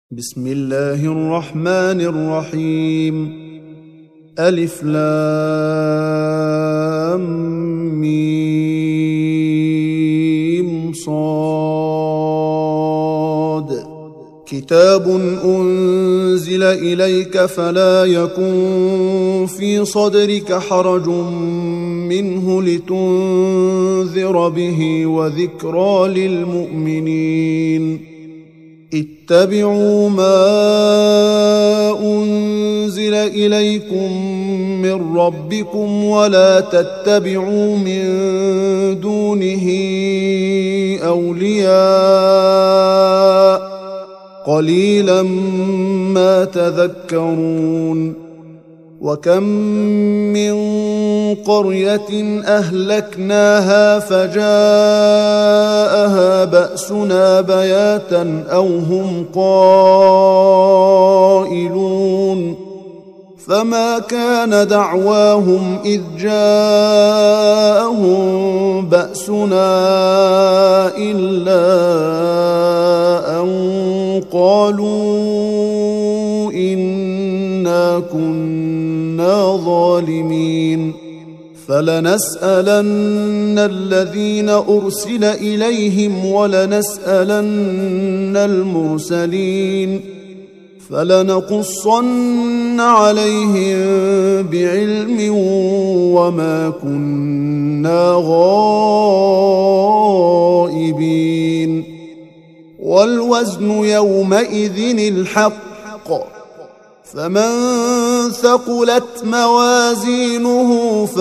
بسم الله الرحمن الرحيم. ألف لام ميم صاد. كتاب أنزل إليك فلا يكن في صدرك حرج منه لتنذر به وذكرى للمؤمنين. اتبعوا ما أنزل إليكم من ربكم ولا تتبعوا من دونه أولياء قليلا ما تذكرون. وكم من قرية أهلكناها فجاءها بأسنا بياتا أو هم قائلون. فما كان دعواهم إذ جاءهم بأسنا إلا أن قالوا إنا كنا ظالمين. فلنسألن الذين أرسل إليهم ولنسألن المرسلين فلنقصن عليهم بعلم وما كنا غائبين. والوزن يومئذ الحق فمن ثقلت موازينه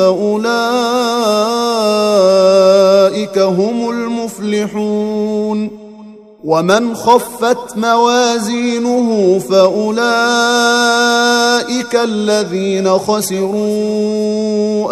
فأولئك هم المفلحون. ومن خفت موازينه فأولئك الذين خسروا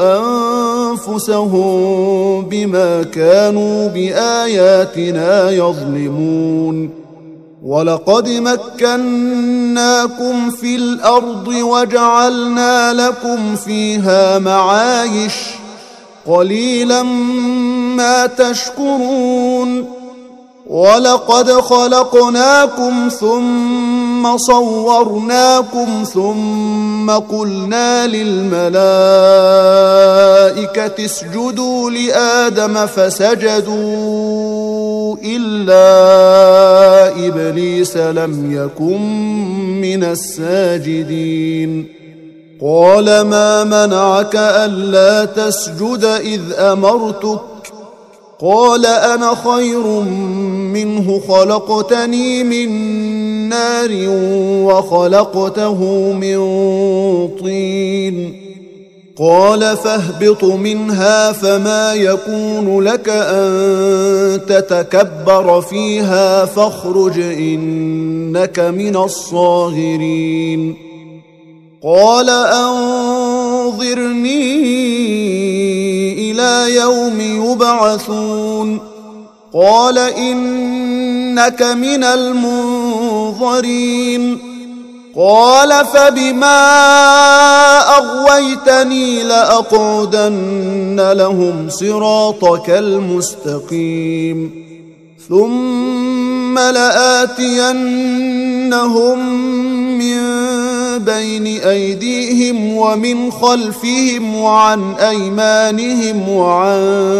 أنفسهم بما كانوا بآياتنا يظلمون. ولقد مكناكم في الأرض وجعلنا لكم فيها معايش قليلا ما تشكرون. ولقد خلقناكم ثم صورناكم ثم قلنا للملائكة اسجدوا لآدم فسجدوا إلا إبليس لم يكن من الساجدين. قال ما منعك ألا تسجد إذ أمرتك؟ قال أنا خير منه خلقتني من نار وخلقته من طين. قال فاهبط منها فما يكون لك أن تتكبر فيها فاخرج إنك من الصاغرين. قال أنظرني إلى يوم يبعثون. قال إنك من المنظرين. قال فبما أغويتني لأقعدن لهم صراطك المستقيم ثم لآتينهم من بين أيديهم ومن خلفهم وعن أيمانهم وعن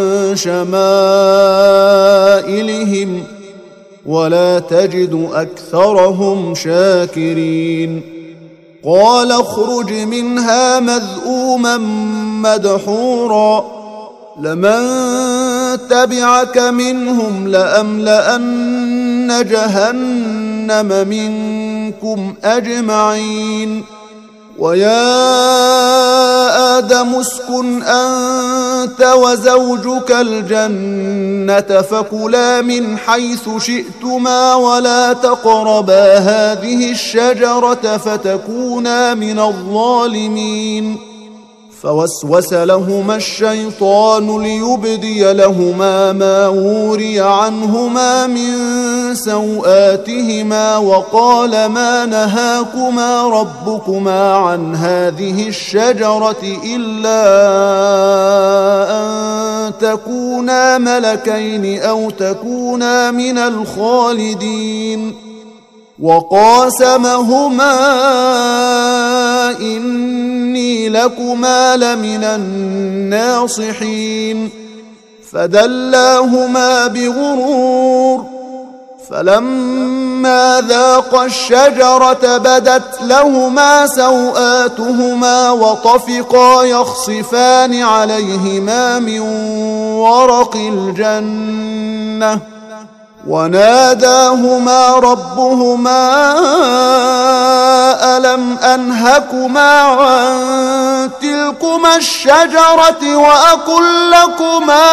شمائلهم ولا تجد أكثرهم شاكرين. قال اخرج منها مذءوما مدحورا لمن تبعك منهم لأملأن جهنم منكم أجمعين. ويا آدم اسكن أنت وزوجك الجنة فكلا من حيث شئتما ولا تقربا هذه الشجرة فتكونا من الظالمين. فوسوس لهما الشيطان ليبدي لهما ما وري عنهما من سوآتهما وقال ما نهاكما ربكما عن هذه الشجرة إلا أن تكونا ملكين أو تكونا من الخالدين. وقاسمهما إني لكما لمن الناصحين فدلاهما بغرور فلما ذاقا الشجرة بدت لهما سوآتهما وطفقا يخصفان عليهما من ورق الجنة وناداهما ربهما ألم أنهكما عن تلكما الشجرة وأقل لكما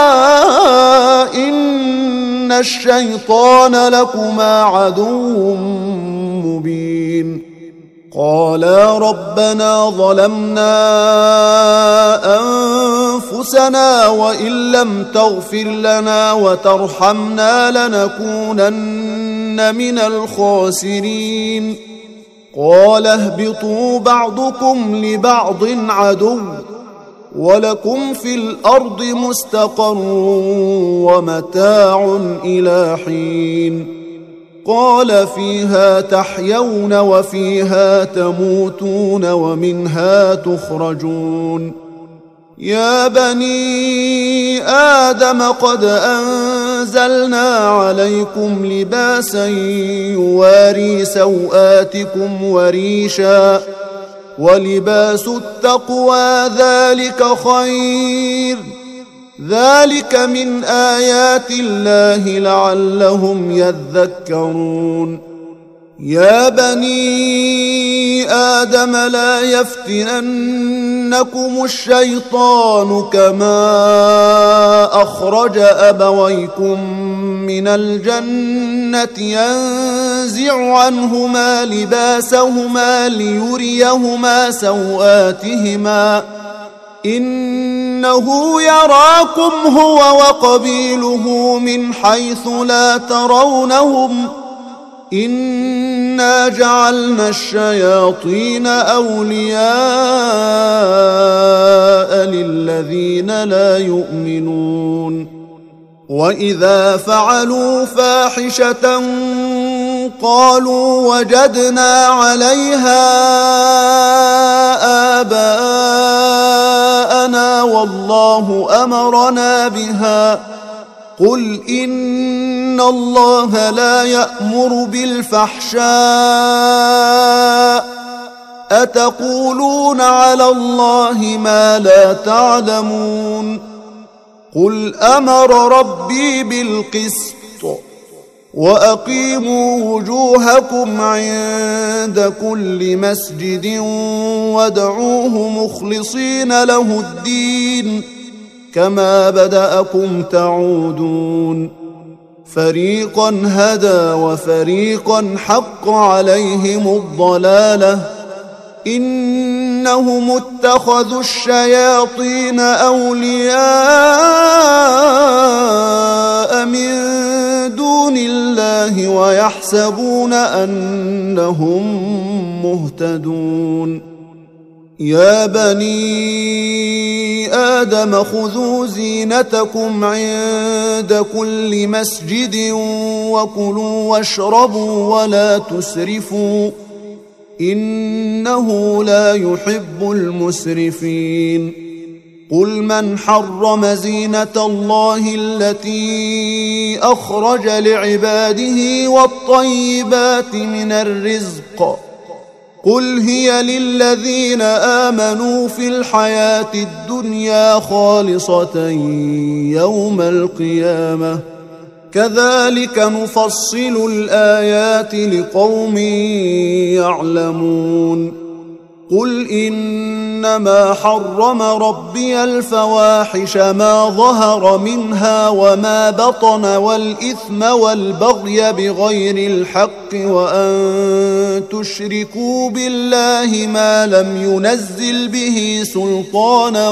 إن الشيطان لكما عدو مبين قالا ربنا ظلمنا أنفسنا وإن لم تغفر لنا وترحمنا لنكونن من الخاسرين قال اهبطوا بعضكم لبعض عدو ولكم في الأرض مستقر ومتاع إلى حين قال فيها تحيون وفيها تموتون ومنها تخرجون يا بني آدم قد أنزلنا عليكم لباسا يواري سوآتكم وريشا ولباس التقوى ذلك خير ذلك من آيات الله لعلهم يذكرون يا بني آدم لا يفتننكم الشيطان كما أخرج أبويكم من الجنة ينزع عنهما لباسهما ليريهما سوآتهما إنه يراكم هو وقبيله من حيث لا ترونهم إنا جعلنا الشياطين أولياء للذين لا يؤمنون وإذا فعلوا فاحشة قالوا وجدنا عليها آباءنا والله أمرنا بها قل إن الله لا يأمر بالفحشاء أتقولون على الله ما لا تعلمون قل أمر ربي بالقسط وأقيموا وجوهكم عند كل مسجد وادعوه مخلصين له الدين كما بدأكم تعودون فريقا هدى وفريقا حق عليهم الضلالة إنهم اتخذوا الشياطين أولياء من دون الله ويحسبون أنهم مهتدون يا بني آدم خذوا زينتكم عند كل مسجد وكلوا واشربوا ولا تسرفوا إنه لا يحب المسرفين قل من حرم زينة الله التي أخرج لعباده والطيبات من الرزق قل هي للذين آمنوا في الحياة الدنيا خالصة يوم القيامة كذلك نفصل الآيات لقوم يعلمون قل إنما حرم ربي الفواحش ما ظهر منها وما بطن والإثم والبغي بغير الحق وأن تشركوا بالله ما لم ينزل به سلطانا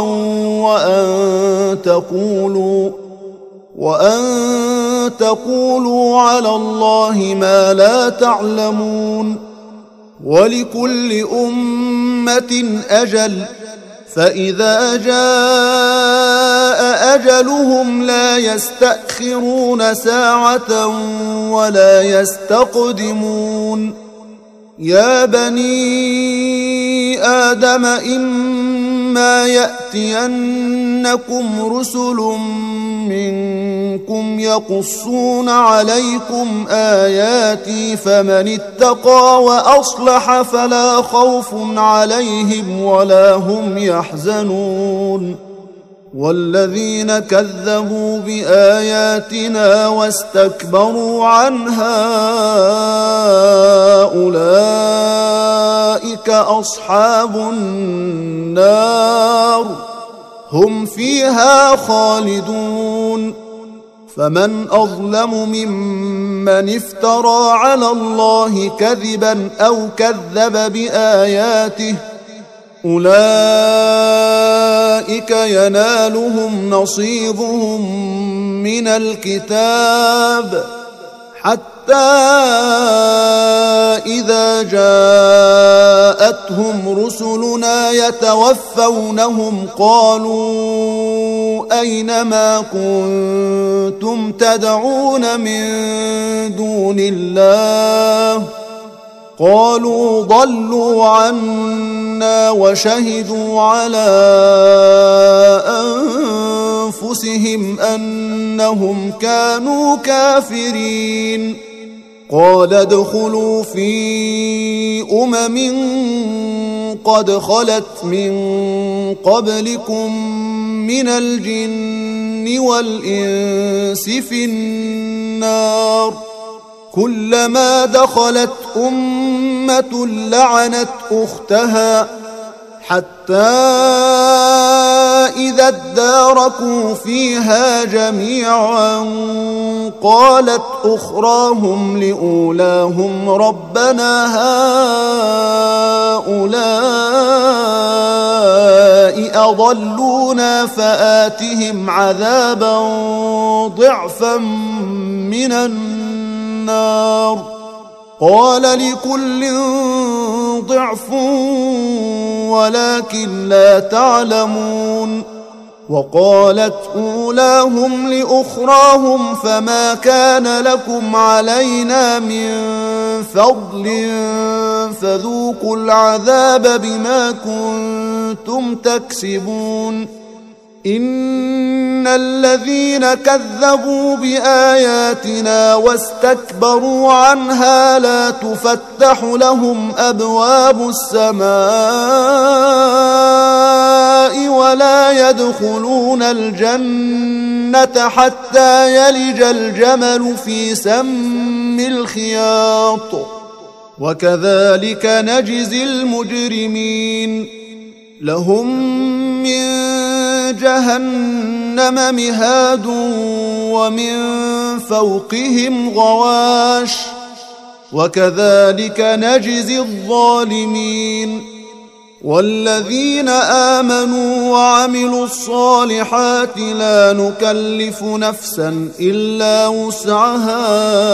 وأن تقولوا على الله ما لا تعلمون ولكل أمة أجل فإذا جاء أجلهم لا يستأخرون ساعة ولا يستقدمون. يا بني آدم إما يأتينكم رسل منكم يقصون عليكم آياتي فمن اتقى وأصلح فلا خوف عليهم ولا هم يحزنون. والذين كذبوا بآياتنا واستكبروا عنها أولئك أصحاب النار هم فيها خالدون. فمن أظلم ممن افترى على الله كذبا أو كذب بآياته أولئك ينالهم نصيبهم من الكتاب حتى إذا جاءتهم رسلنا يتوفونهم قالوا أين ما كنتم تدعون من دون الله قالوا ضلوا عنا وشهدوا على أنفسهم أنهم كانوا كافرين. قال ادخلوا في قد خلت من قبلكم من الجن والإنس في النار كلما دخلت أمة لعنت أختها حتى إذا اداركوا فيها جميعا قالت أخراهم لأولاهم ربنا هؤلاء أضلونا فآتهم عذابا ضعفا من النار قال لكل ضعف ولكن لا تعلمون. وقالت أولاهم لأخراهم فما كان لكم علينا من فضل فذوقوا العذاب بما كنتم تكسبون. إن الذين كذبوا بآياتنا واستكبروا عنها لا تفتح لهم أبواب السماء ولا يدخلون الجنة حتى يلج الجمل في سم الخياط وكذلك نجزي المجرمين. لهم من جهنم مهاد ومن فوقهم غواش وكذلك نجزي الظالمين. والذين آمنوا وعملوا الصالحات لا نكلف نفسا إلا وسعها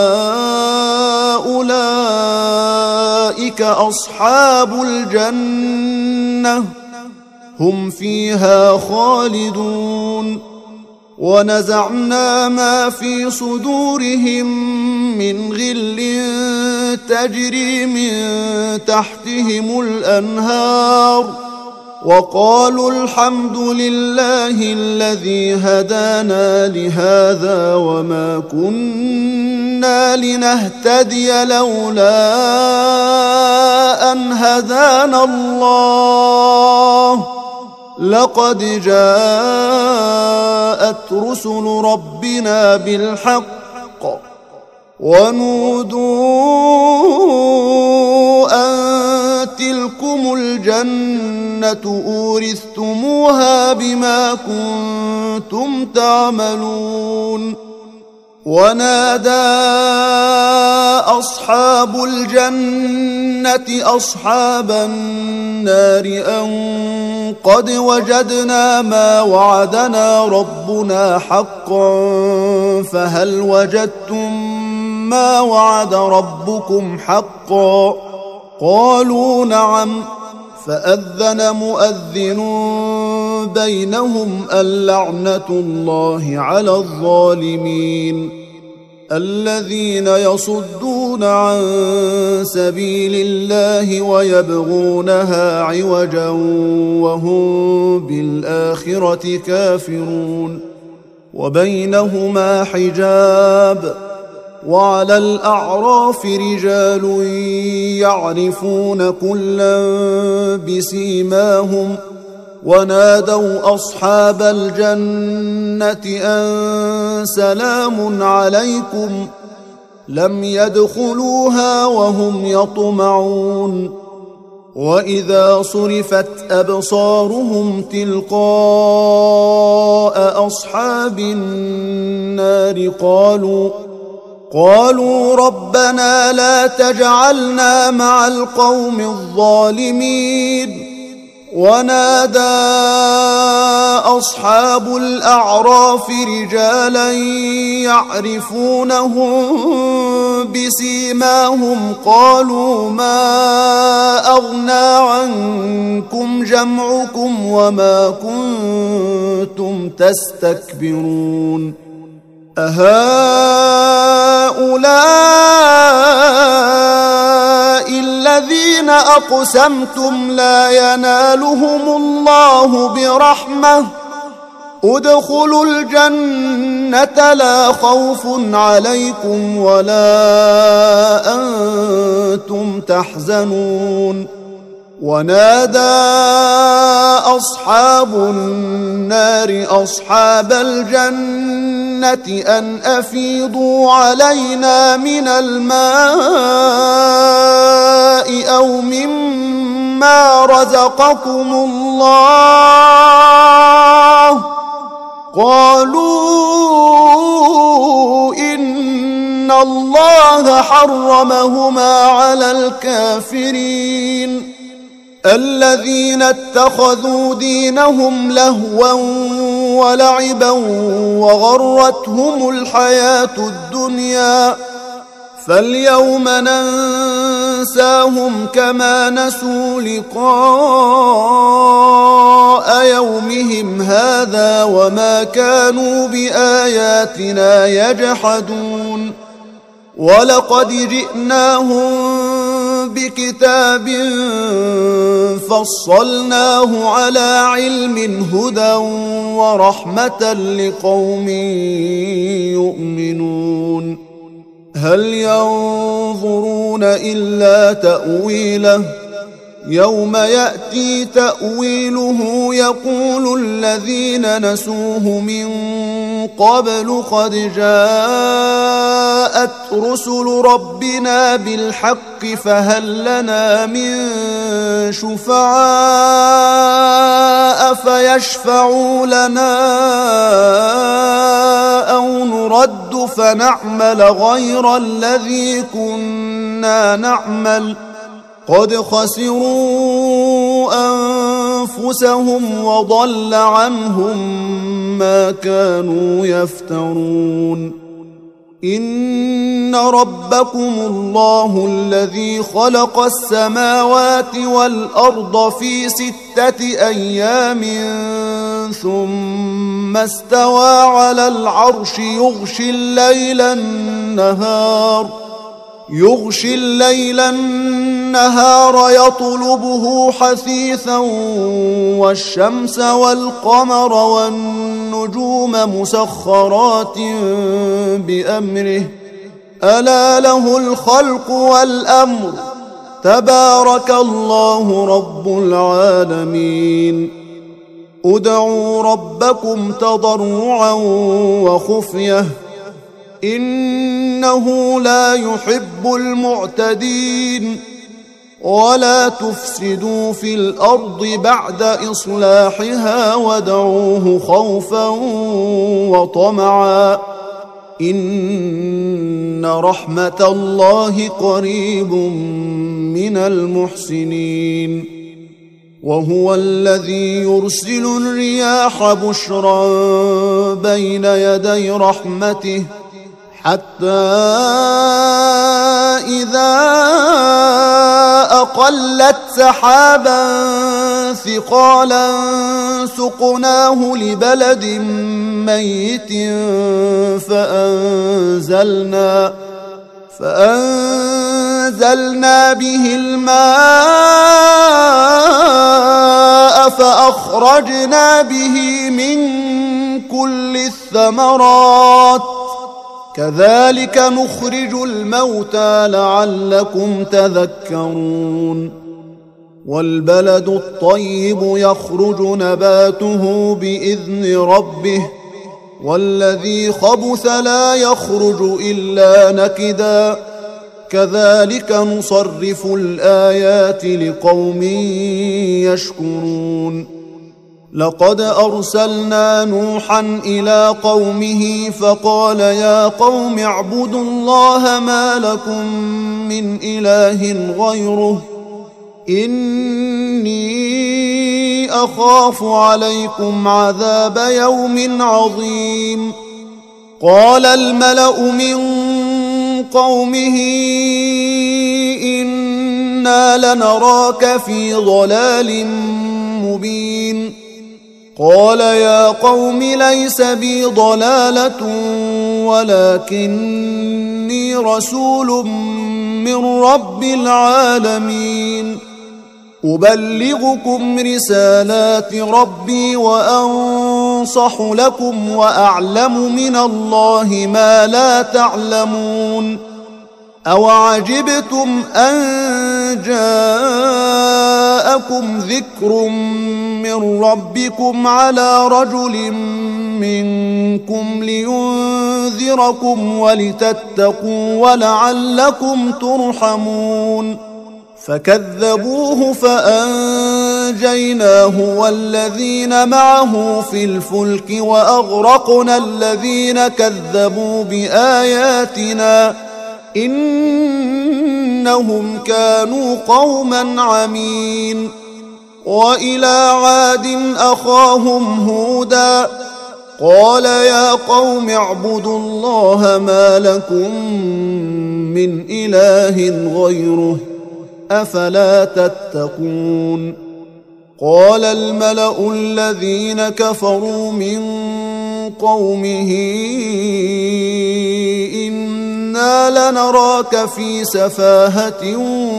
أولئك أصحاب الجنة هم فيها خالدون. ونزعنا ما في صدورهم من غل تجري من تحتهم الأنهار وقالوا الحمد لله الذي هدانا لهذا وما كنا لنهتدي لولا أن هدانا الله لقد جاءت رسل ربنا بالحق ونودوا أن تلكم الجنة أورثتموها بما كنتم تعملون. ونادى أصحاب الجنة أصحاب النار أن قد وجدنا ما وعدنا ربنا حقا فهل وجدتم ما وعد ربكم حقا قالوا نعم فأذن مؤذن بينهم اللعنة الله على الظالمين الذين يصدون عن سبيل الله ويبغونها عوجا وهم بالآخرة كافرون وبينهما حجاب وعلى الأعراف رجال يعرفون كلا بسيماهم ونادوا أصحاب الجنة أن سلام عليكم لم يدخلوها وهم يطمعون وإذا صرفت أبصارهم تلقاء أصحاب النار قالوا ربنا لا تجعلنا مع القوم الظالمين ونادى أصحاب الأعراف رجالا يعرفونهم بسيماهم قالوا ما أغنى عنكم جمعكم وما كنتم تستكبرون أهؤلاء الذين أقسمتم لا ينالهم الله برحمة ادخلوا الجنة لا خوف عليكم ولا أنتم تحزنون ونادى أصحاب النار أصحاب الجنة أن أفيضوا علينا من الماء أو مما رزقكم الله قالوا إن الله حرمهما على الكافرين الذين اتخذوا دينهم لهوا ولعبا وغرتهم الحياة الدنيا فاليوم ننساهم كما نسوا لقاء يومهم هذا وما كانوا بآياتنا يجحدون ولقد جئناهم بكتاب فصلناه على علم هدى ورحمة لقوم يؤمنون هل ينظرون إلا تأويله يوم يأتي تأويله يقول الذين نسوه من قبل قد جاءت رسل ربنا بالحق فهل لنا من شفعاء فيشفعوا لنا أو نرد فنعمل غير الذي كنا نعمل قد خسروا أنفسهم وضل عنهم ما كانوا يفترون إن ربكم الله الذي خلق السماوات والأرض في 6 أيام ثم استوى على العرش يغشي الليل النهار يطلبه حثيثا والشمس والقمر والنجوم مسخرات بأمره ألا له الخلق والأمر تبارك الله رب العالمين ادعوا ربكم تضرعا وخفية إنه لا يحب المعتدين ولا تفسدوا في الأرض بعد إصلاحها وادعوه خوفا وطمعا إن رحمة الله قريب من المحسنين وهو الذي يرسل الرياح بشرا بين يدي رحمته حتى إذا أقلت سحابا ثقالا سقناه لبلد ميت فأنزلنا به الماء فأخرجنا به من كل الثمرات كذلك نخرج الموتى لعلكم تذكرون والبلد الطيب يخرج نباته بإذن ربه والذي خبث لا يخرج إلا نكدا كذلك نصرف الآيات لقوم يشكرون لقد أرسلنا نوحا إلى قومه فقال يا قوم اعبدوا الله ما لكم من إله غيره إني أخاف عليكم عذاب يوم عظيم قال الملأ من قومه إنا لنراك في ضلال مبين قال يا قوم ليس بي ضلالة ولكني رسول من رب العالمين أبلغكم رسالات ربي وأنصح لكم وأعلم من الله ما لا تعلمون أوعجبتم أن جاءكم ذكر من ربكم على رجل منكم لينذركم ولتتقوا ولعلكم ترحمون فكذبوه فأنجيناه والذين معه في الفلك وأغرقنا الذين كذبوا بآياتنا إنهم كانوا قوما عمين وإلى عاد أخاهم هودا قال يا قوم اعبدوا الله ما لكم من إله غيره أفلا تتقون قال الملأ الذين كفروا من قومه إنا لنراك في سفاهة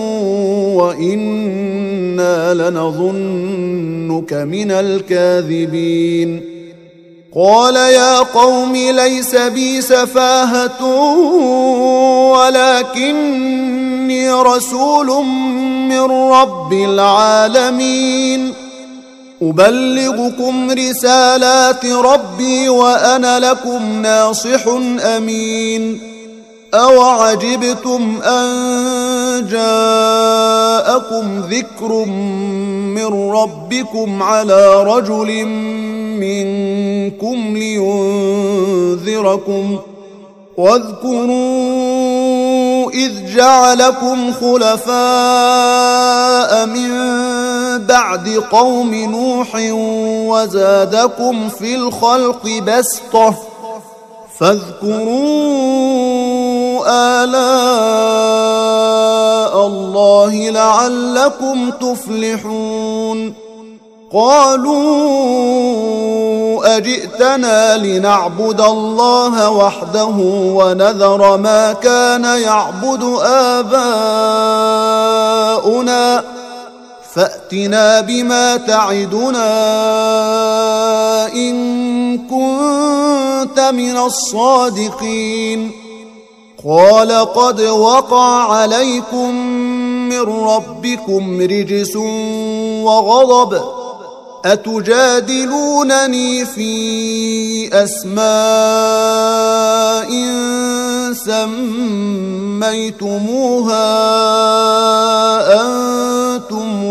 وإنا لنظنك من الكاذبين قال يا قوم ليس بي سفاهة ولكني رسول من رب العالمين أبلغكم رسالات ربي وأنا لكم ناصح أمين أوعجبتم أن جاءكم ذكر من ربكم على رجل منكم لينذركم واذكروا إذ جعلكم خلفاء من بعد قوم نوح وزادكم في الخلق بسطة فاذكروا آلاء الله لعلكم تفلحون قالوا أجئتنا لنعبد الله وحده ونذر ما كان يعبد آباؤنا فأتنا بما تعدنا إن كنت من الصادقين قال قد وقع عليكم من ربكم رجس وغضب أتجادلونني في أسماء سميتموها أنتم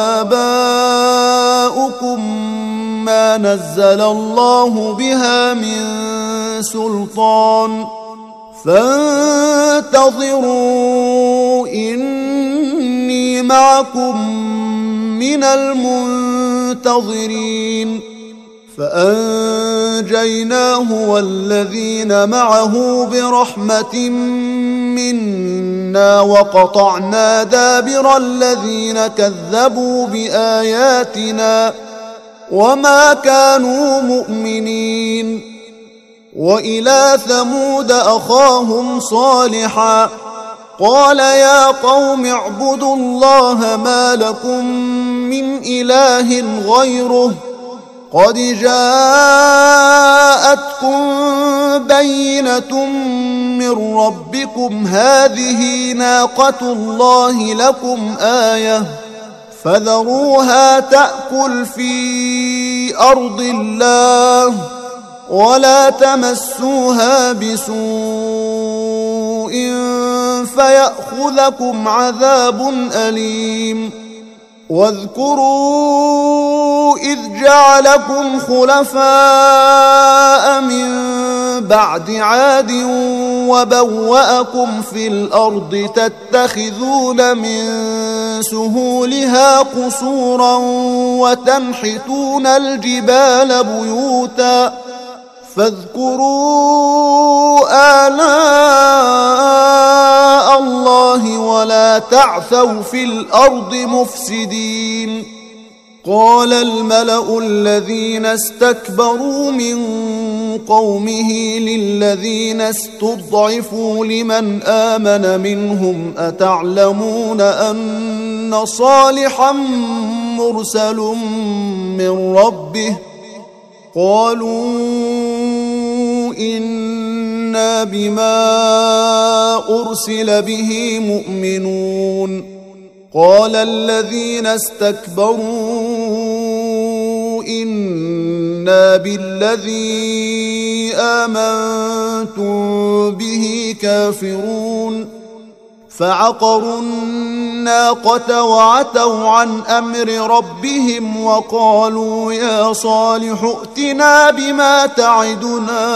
وآباؤكم ما نزل الله بها من سلطان فانتظروا إني معكم من المنتظرين فأنجيناه والذين معه برحمة منا إنا وقطعنا دابر الذين كذبوا بآياتنا وما كانوا مؤمنين. وإلى ثمود أخاهم صالحا قال يا قوم اعبدوا الله ما لكم من إله غيره قد جاءتكم بينة من ربكم هذه ناقة الله لكم آية فذروها تأكل في أرض الله ولا تمسوها بسوء فيأخذكم عذاب أليم. واذكروا إذ جعلكم خلفاء من بعد عاد وبوأكم في الأرض تتخذون من سهولها قصورا وتنحتون الجبال بيوتا فاذكروا آلاء الله ولا تعثوا في الأرض مفسدين. قال الملأ الذين استكبروا من قومه للذين استضعفوا لمن آمن منهم أتعلمون أن صالحا مرسل من ربه قالوا إنا بما أرسل به مؤمنون. قال الذين استكبروا إنا بالذي آمنتم به كافرون. فعقروا الناقة وعتوا عن أمر ربهم وقالوا يا صالح ائتنا بما تعدنا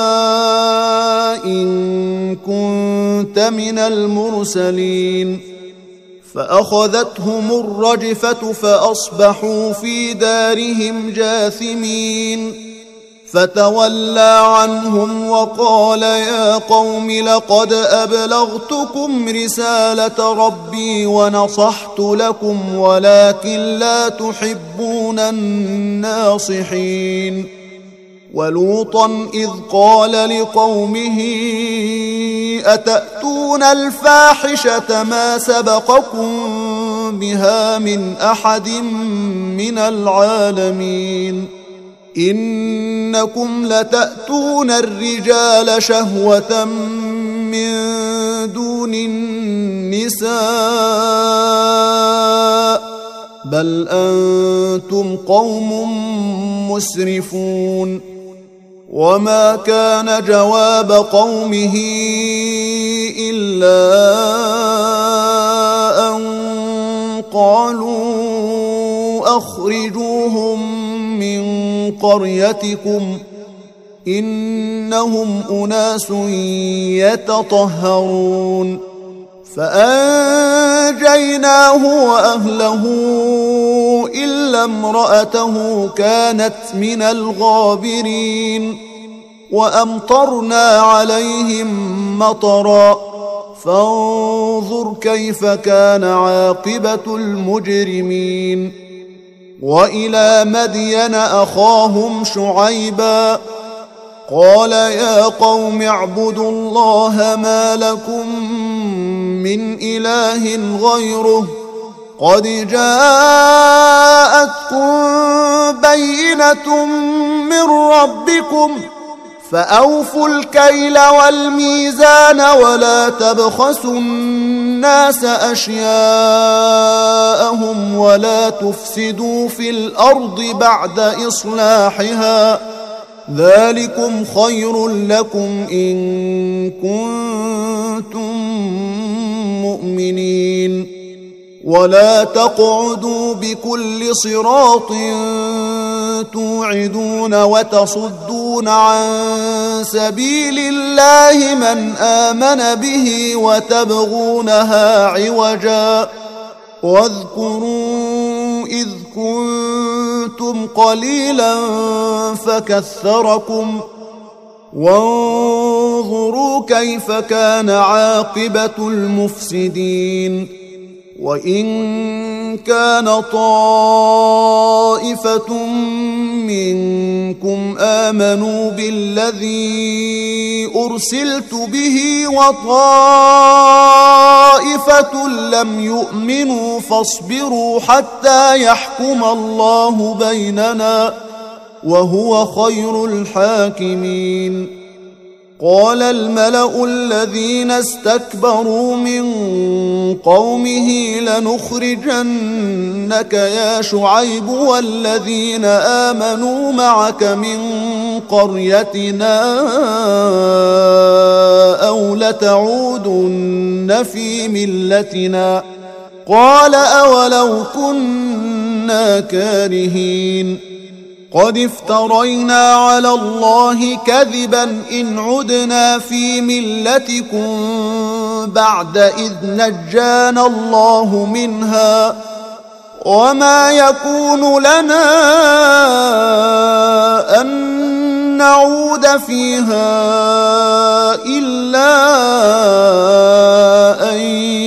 إن كنت من المرسلين. فأخذتهم الرجفة فأصبحوا في دارهم جاثمين. فتولى عنهم وقال يا قوم لقد أبلغتكم رسالة ربي ونصحت لكم ولكن لا تحبون الناصحين. ولوطا إذ قال لقومه أتأتون الفاحشة ما سبقكم بها من أحد من العالمين إنكم لتأتون الرجال شهوة من دون النساء بل أنتم قوم مسرفون. وما كان جواب قومه إلا أن قالوا أخرجوهم من قريتكم إنهم أناس يتطهرون. فأنجيناه وأهله إلا امرأته كانت من الغابرين. وأمطرنا عليهم مطرا فانظر كيف كان عاقبة المجرمين. وإلى مدين أخاهم شعيبا قال يا قوم اعبدوا الله ما لكم من إله غيره قد جاءتكم بينة من ربكم فأوفوا الكيل والميزان ولا تبخسوا الناس أشياءهم ولا تفسدوا في الأرض بعد إصلاحها ذلكم خير لكم إن كنتم مؤمنين. ولا تقعدوا بكل صراط توعدون وتصدون عن سبيل الله من آمن به وتبغونها عوجا واذكروا إذ كنتم قليلا فكثركم وانظروا فانظروا كيف كان عاقبة المفسدين وإن كان طائفة منكم آمنوا بالذي أرسلت به وطائفة لم يؤمنوا فاصبروا حتى يحكم الله بيننا وهو خير الحاكمين قال الملأ الذين استكبروا من قومه لنخرجنك يا شعيب والذين آمنوا معك من قريتنا أو لتعودن في ملتنا قال أولو كنا كارهين قد افترينا على الله كذبا إن عدنا في ملتكم بعد إذ نجانا الله منها وما يكون لنا أن نعود فيها إلا أن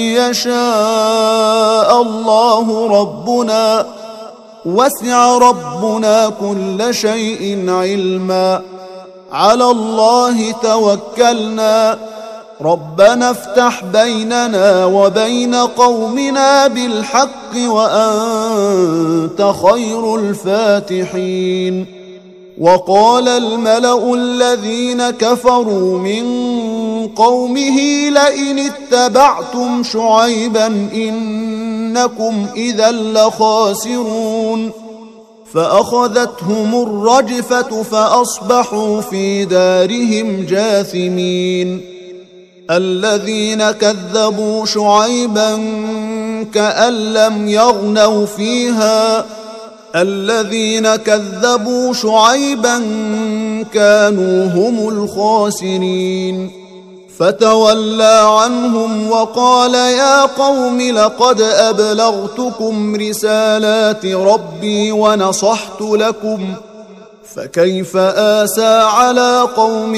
يشاء الله ربنا وسع ربنا كل شيء علما على الله توكلنا ربنا افتح بيننا وبين قومنا بالحق وأنت خير الفاتحين وقال الملأ الذين كفروا من قومه لئن اتبعتم شعيبا إنكم إذا لخاسرون فأخذتهم الرجفة فأصبحوا في دارهم جاثمين الذين كذبوا شعيبا كأن لم يغنوا فيها الذين كذبوا شعيبا كانوا هم الخاسرين فتولى عنهم وقال يا قوم لقد أبلغتكم رسالات ربي ونصحت لكم فكيف آسى على قوم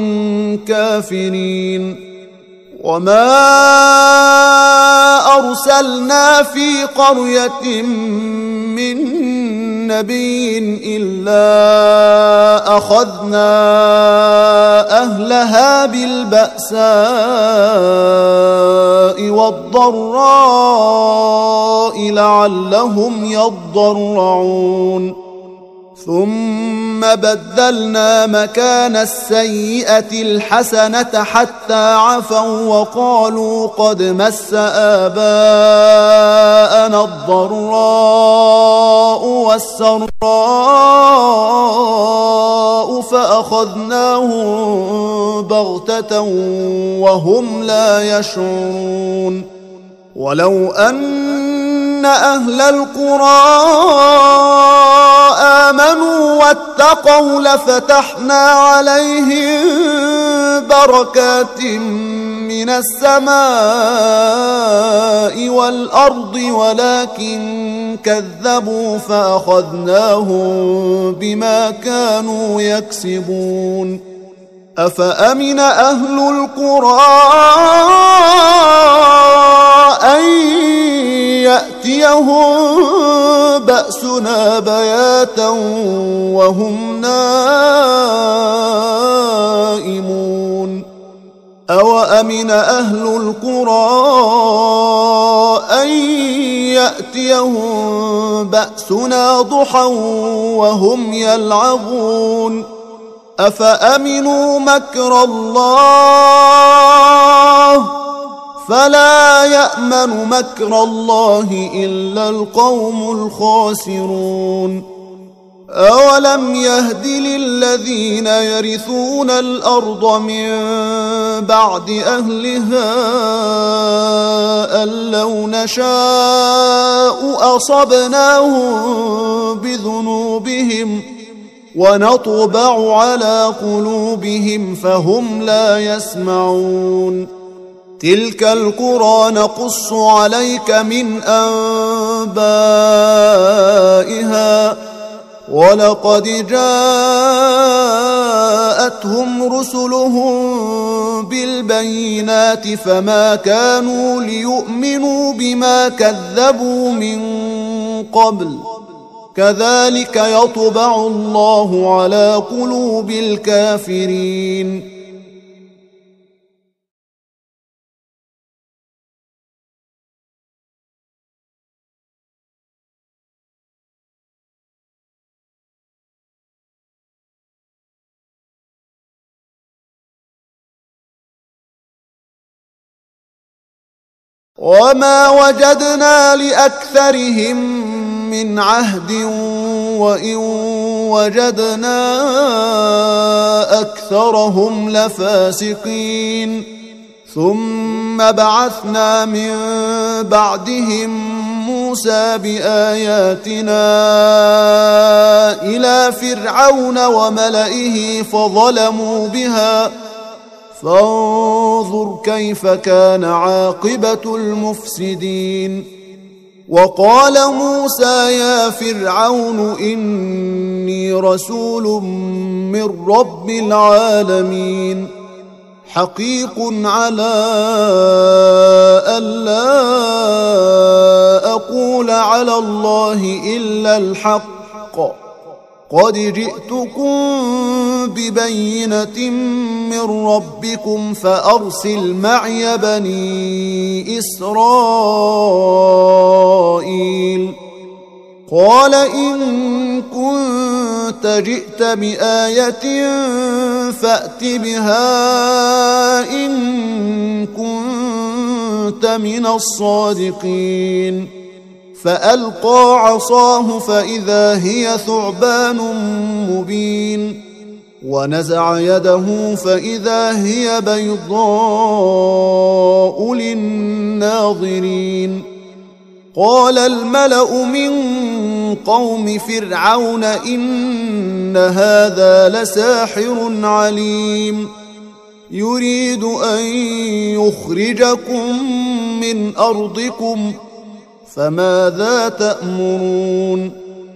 كافرين وما أرسلنا في قرية من نبي إلا أخذنا أهلها بالبأساء والضراء لعلهم يضرعون ثم بدلنا مكان السيئة الحسنة حتى عفوا وقالوا قد مس آباءنا الضراء والسراء فأخذناهم بغتة وهم لا يشعرون ولو أن أهل القرى آمنوا واتقوا لفتحنا عليهم بركات من السماء والأرض ولكن كذبوا فأخذناهم بما كانوا يكسبون أفأمن أهل القرى أن يأتيهم بأسنا بياتا وهم نائمون أوأمن أهل القرى أن يأتيهم بأسنا ضحى وهم يلعبون أفأمنوا مكر الله فلا يأمن مكر الله إلا القوم الخاسرون أولم يهد للذين يرثون الأرض من بعد أهلها أن لو نشاء أصبناهم بذنوبهم ونطبع على قلوبهم فهم لا يسمعون تلك القرى نقص عليك من أنبائها ولقد جاءتهم رسلهم بالبينات فما كانوا ليؤمنوا بما كذبوا من قبل كذلك يطبع الله على قلوب الكافرين. وما وجدنا لأكثرهم من عهد وإن وجدنا أكثرهم لفاسقين. ثم بعثنا من بعدهم موسى بآياتنا إلى فرعون وملئه فظلموا بها فانظر كيف كان عاقبة المفسدين. وقال موسى يا فرعون إني رسول من رب العالمين حقيق على ألا أقول على الله إلا الحق قد جئتكم ببينة من ربكم فأرسل معي بني إسرائيل. قال إن كنت جئت بآية فأت بها إن كنت من الصادقين. فألقى عصاه فإذا هي ثعبان مبين ونزع يده فإذا هي بيضاء للناظرين. قال الملأ من قوم فرعون إن هذا لساحر عليم يريد أن يخرجكم من أرضكم فماذا تأمرون؟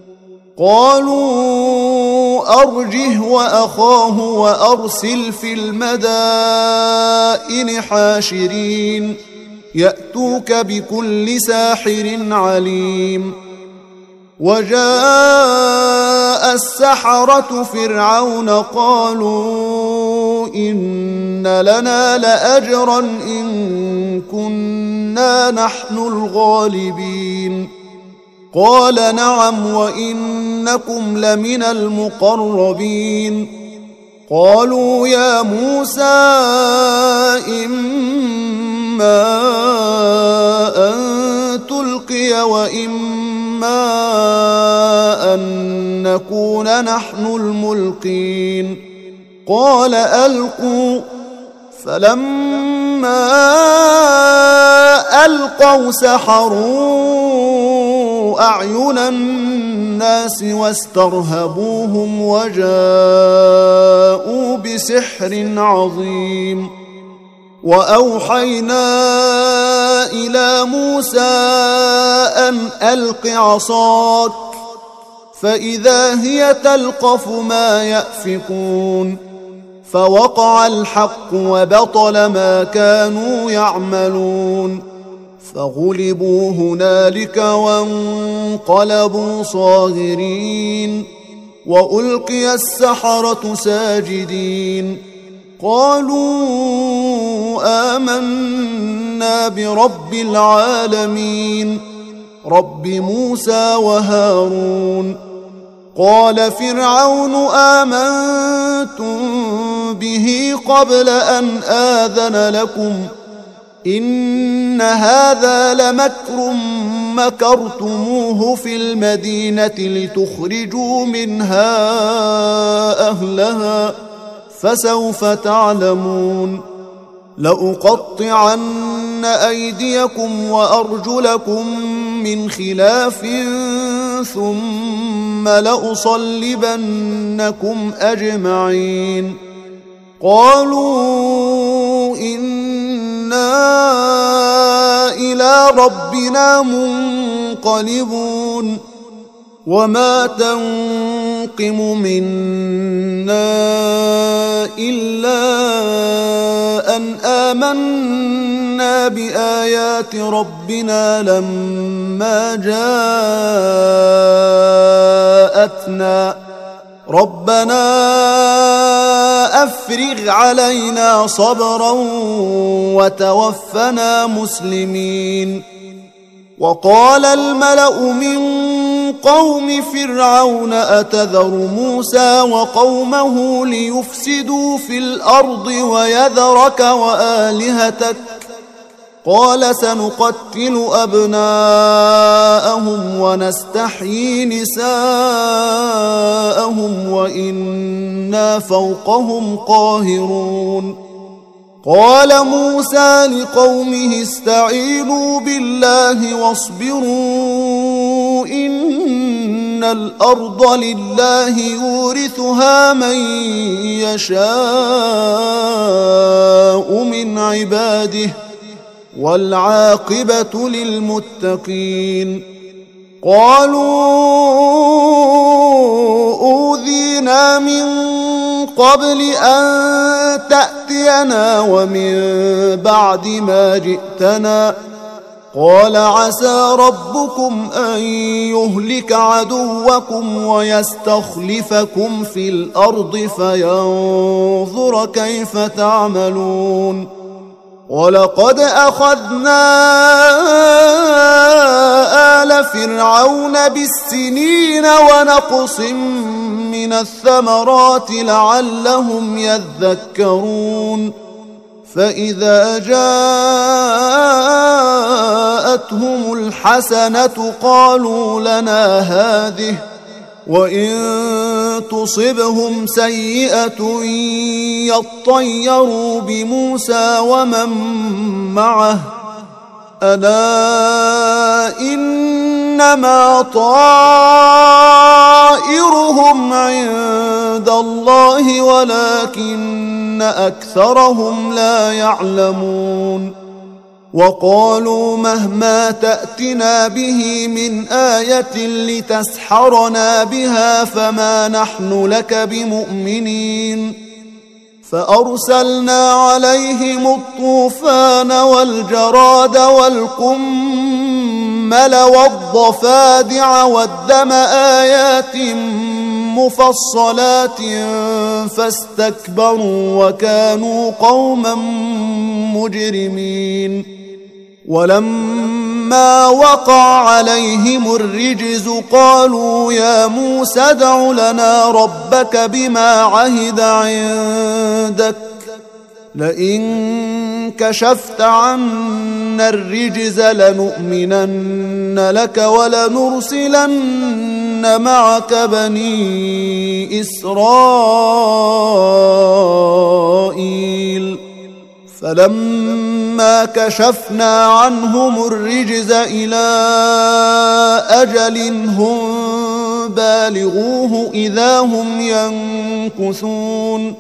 قالوا أرجه وأخاه وأرسل في المدائن حاشرين يأتوك بكل ساحر عليم. وجاء السحرة فرعون قالوا إن لنا لأجرا إن كنا نحن الغالبين. قال نعم وإنكم لمن المقربين. قالوا يا موسى إما أن تلقي وإما أن نكون نحن الملقين. قال ألقوا. فلما ألقوا سحروا أعين الناس واسترهبوهم وجاءوا بسحر عظيم. وأوحينا إلى موسى أن ألق عصاك فإذا هي تلقف ما يأفكون. فوقع الحق وبطل ما كانوا يعملون فغلبوا هنالك وانقلبوا صاغرين. وألقي السحرة ساجدين قالوا آمنا برب العالمين رب موسى وهارون. قال فرعون آمنتم به قبل أن آذن لكم إن هذا لمكر مكرتموه في المدينة لتخرجوا منها أهلها فسوف تعلمون. لأقطعن أيديكم وأرجلكم من خلاف ثم لأصلبنكم أجمعين. قالوا إنا إلى ربنا منقلبون. وما تنقلبون ينقم منا إلا أن آمنا بآيات ربنا لما جاءتنا ربنا أفرغ علينا صبرا وتوفنا مسلمين. وقال الملأ من قوم فرعون أتذر موسى وقومه ليفسدوا في الأرض ويذرك وآلهتك قال سنقتل أبناءهم ونستحيي نساءهم وإنا فوقهم قاهرون. قال موسى لقومه استعينوا بالله واصبروا إن الأرض لله يورثها من يشاء من عباده والعاقبة للمتقين. قالوا أوذينا من قبل أن تأتينا ومن بعد ما جئتنا قال عسى ربكم أن يهلك عدوكم ويستخلفكم في الأرض فينظر كيف تعملون. ولقد أخذنا آل فرعون بالسنين ونقص من الثمرات لعلهم يذكرون. فإذا جاءتهم الحسنة قالوا لنا هذه وإن تصبهم سيئة يطيروا بموسى ومن معه ألا إنما طائرهم عند الله ولكن أكثرهم لا يعلمون. وقالوا مهما تأتنا به من آية لتسحرنا بها فما نحن لك بمؤمنين. فأرسلنا عليهم الطوفان والجراد والقمل والضفادع والدم آيات مفصلات فاستكبروا وكانوا قوما مجرمين. ولما وقع عليهم الرجز قالوا يا موسى ادع لنا ربك بما عهد عندك لئن كشفت عنا الرجز لنؤمنن لك ولنرسلن معك بني إسرائيل. فلما كشفنا عنهم الرجز إلى أجل هم بالغوه إذا هم ينكثون.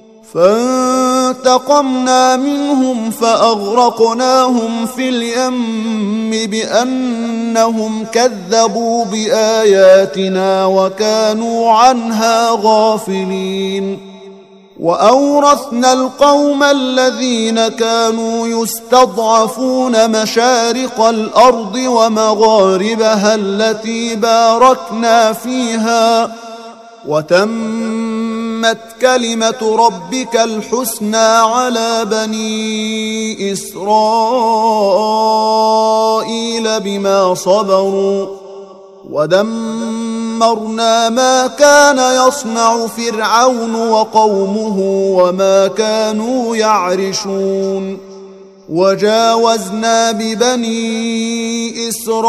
فانتقمنا منهم فأغرقناهم في اليم بأنهم كذبوا بآياتنا وكانوا عنها غافلين. وأورثنا القوم الذين كانوا يستضعفون مشارق الأرض ومغاربها التي باركنا فيها وتمت كلمة ربك الحسنى على بني إسرائيل بما صبروا ودمرنا ما كان يصنع فرعون وقومه وما كانوا يعرشون. وجاوزنا ببني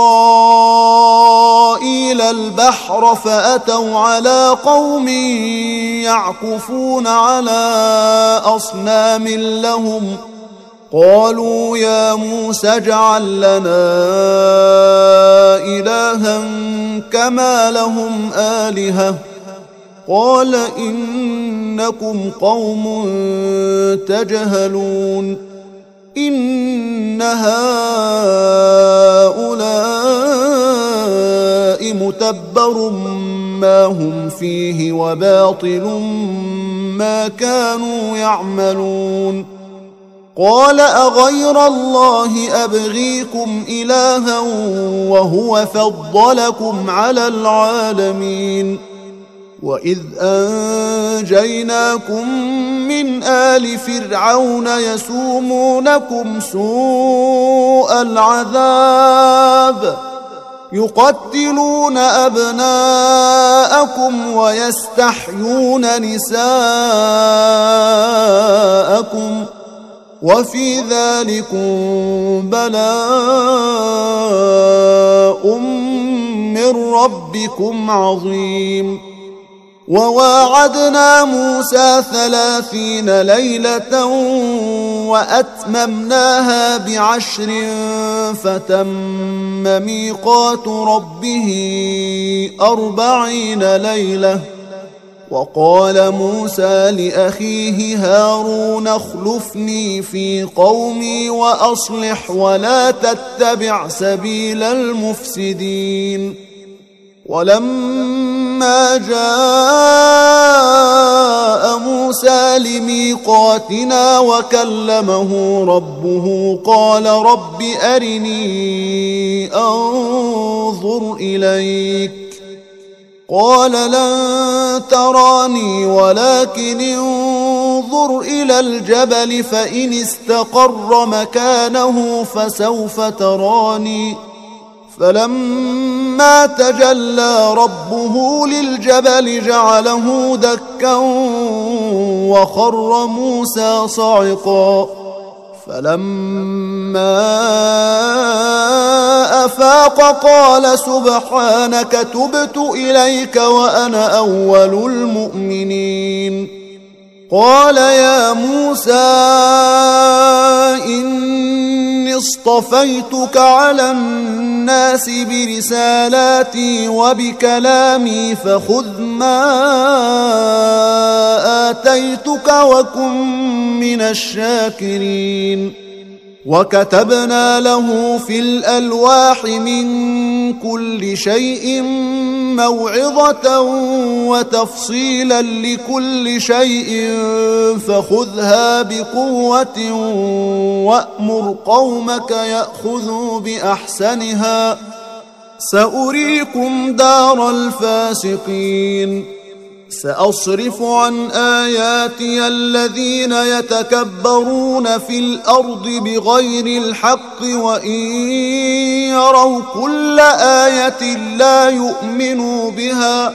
إسرائيل البحر فأتوا على قوم يعكفون على أصنام لهم قالوا يا موسى اجعل لنا إلها كما لهم آلهة قال إنكم قوم تجهلون. إن هؤلاء متبر بما هم فيه وباطل ما كانوا يعملون. قال أغير الله أبغيكم إلها وهو فضلكم على العالمين. وإذ أنجيناكم من آل فرعون يسومونكم سوء العذاب يقتلون أبناءكم ويستحيون نساءكم وفي ذلكم بلاء من ربكم عظيم. وواعدنا موسى 30 ليلة وأتممناها ب10 فتم ميقات ربه 40 ليلة. وقال موسى لأخيه هارون اخلفني في قومي وأصلح ولا تتبع سبيل المفسدين. ولما جاء موسى لميقاتنا وكلمه ربه قال رب أرني أنظر إليك قال لن تراني ولكن انظر إلى الجبل فإن استقر مكانه فسوف تراني. فلما تجلى ربه للجبل جعله دكا وخر موسى صعقا. فلما أفاق قال سبحانك تبت إليك وأنا أول المؤمنين. قال يا موسى إني اصطفيتك على الناس برسالاتي وبكلامي فخذ ما آتيتك وكن من الشاكرين. وكتبنا له في الألواح من كل شيء موعظة وتفصيلا لكل شيء فخذها بقوة وأمر قومك يأخذوا بأحسنها سأريكم دار الفاسقين. سأصرف عن آياتي الذين يتكبرون في الأرض بغير الحق وإن يروا كل آية لا يؤمنوا بها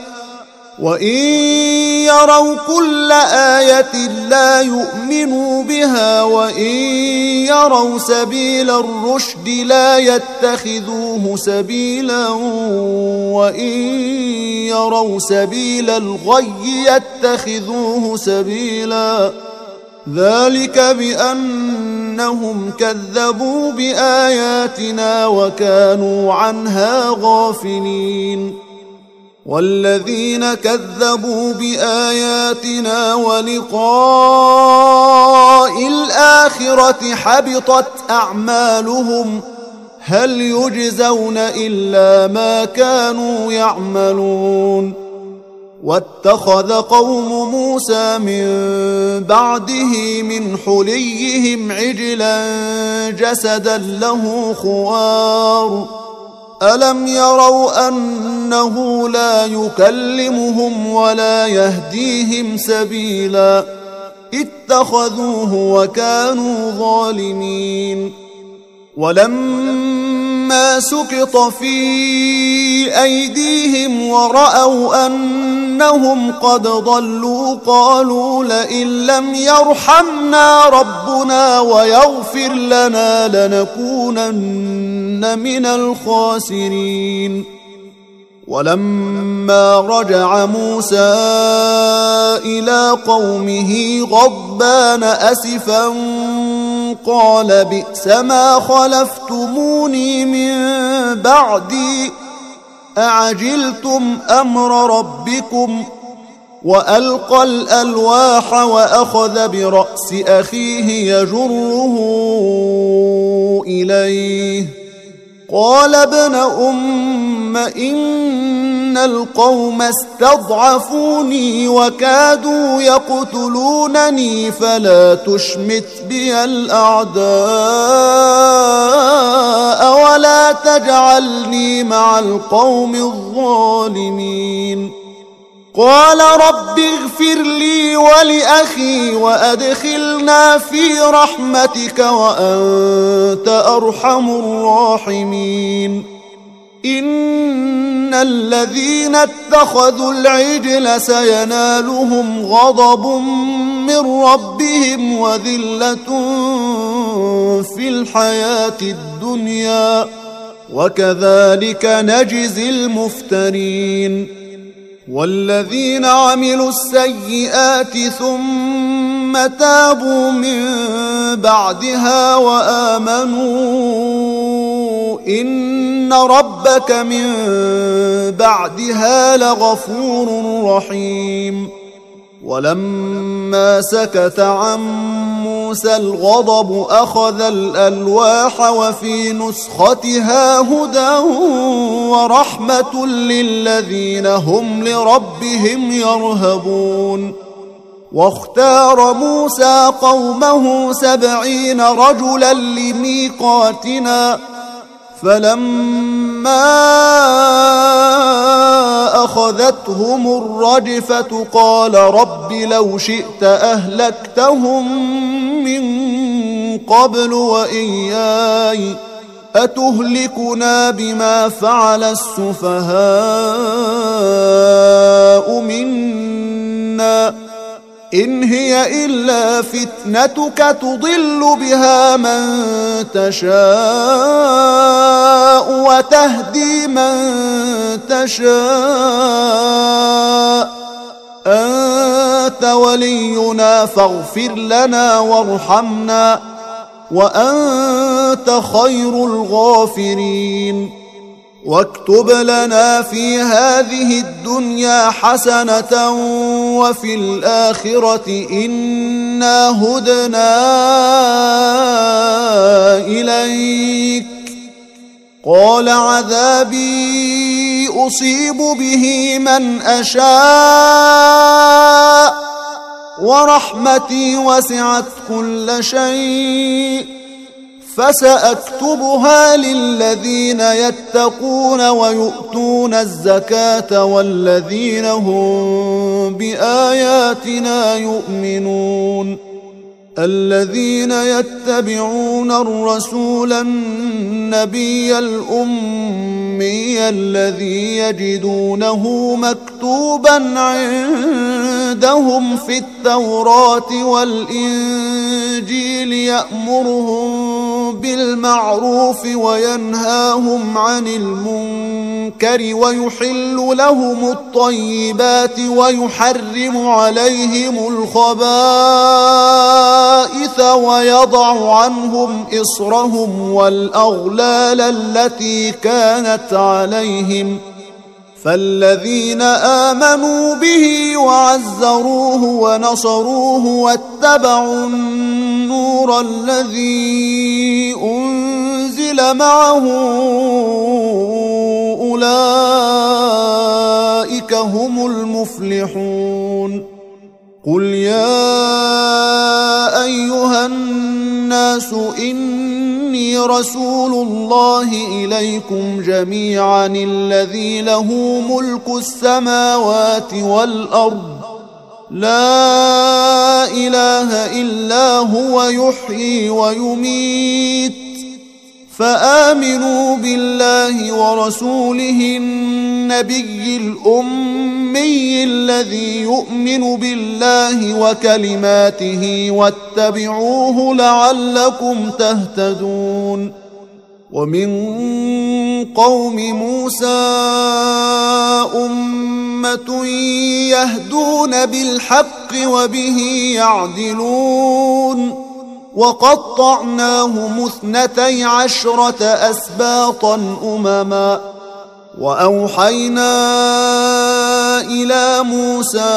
وإن يروا سبيل الرشد لا يتخذوه سبيلا وإن يروا سبيل الغي يتخذوه سبيلا. ذلك بأنهم كذبوا بآياتنا وكانوا عنها غافلين. والذين كذبوا بآياتنا ولقاء الآخرة حبطت أعمالهم هل يجزون إلا ما كانوا يعملون. واتخذ قوم موسى من بعده من حليهم عجلا جسدا له خوار ألم يروا أنه لا يكلمهم ولا يهديهم سبيلا اتخذوه وكانوا ظالمين. ولما سقط في أيديهم ورأوا أنهم قد ضلوا قالوا لئن لم يرحمنا ربنا ويغفر لنا لنكونن من الخاسرين. ولما رجع موسى إلى قومه غضبان أسفا قال بئس ما خلفتموني من بعدي أعجلتم أمر ربكم. وألقى الألواح وأخذ برأس أخيه يجره إليه قال ابن أم إن القوم استضعفوني وكادوا يقتلونني فلا تشمت بي الأعداء ولا تجعلني مع القوم الظالمين. قال رب اغفر لي ولأخي وأدخلنا في رحمتك وأنت أرحم الراحمين. إن الذين اتخذوا العجل سينالهم غضب من ربهم وذلة في الحياة الدنيا وكذلك نجزي المفترين. والذين عملوا السيئات ثم تابوا من بعدها وآمنوا إن ربك من بعدها لغفور رحيم. ولما سكت عن موسى الغضب أخذ الألواح وفي نسختها هدى ورحمة للذين هم لربهم يرهبون. واختار موسى قومه 70 رجلا لميقاتنا فلما أخذتهم الرجفة قال رب لو شئت أهلكتهم من قبل وإياي أتهلكنا بما فعل السفهاء منا إن هي إلا فتنتك تضل بها من تشاء وتهدي من تشاء أنت ولينا فاغفر لنا وارحمنا وأنت خير الغافرين. واكتب لنا في هذه الدنيا حسنة وفي الآخرة إنا هدنا إليك. قال عذابي أصيب به من أشاء ورحمتي وسعت كل شيء فسأكتبها للذين يتقون ويؤتون الزكاة والذين هم بآياتنا يؤمنون. الذين يتبعون الرسول النبي الأمي الذي يجدونه مكتوبا عندهم في التوراة والإنجيل يأمرهم بالمعروف وينهاهم عن المنكر ويحل لهم الطيبات ويحرم عليهم الخبائث ويضع عنهم إصرهم والأغلال التي كانت عليهم. فالذين آمنوا به وعزروه ونصروه واتبعوا النور الذي أنزل معه أولئك هم المفلحون. قل يا أيها الناس إني رسول الله إليكم جميعا الذي له ملك السماوات والأرض لا إله إلا هو يحيي ويميت فآمنوا بالله ورسوله النبي الأمي الذي يؤمن بالله وكلماته واتبعوه لعلكم تهتدون. ومن قوم موسى أمة يهدون بالحق وبه يعدلون وقطعناهم 12 أسباطا أمما. وأوحينا إلى موسى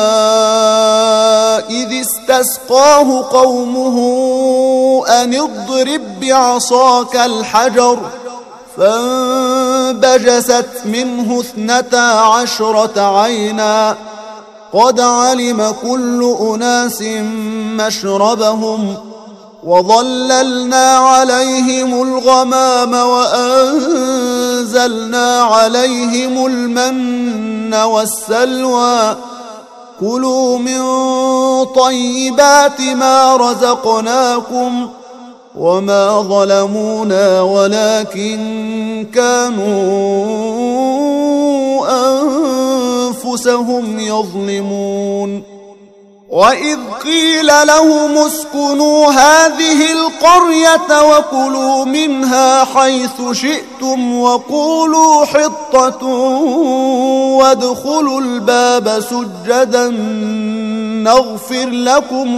إذ استسقاه قومه أن اضرب بعصاك الحجر فانبجست منه 12 عينا قد علم كل أناس مشربهم وظللنا عليهم الغمام وأنزلنا عليهم المن والسلوى كلوا من طيبات ما رزقناكم وما ظلمونا ولكن كانوا أنفسهم يظلمون وإذ قيل لهم اسكنوا هذه القرية وكلوا منها حيث شئتم وقولوا حطة وادخلوا الباب سجدا نغفر لكم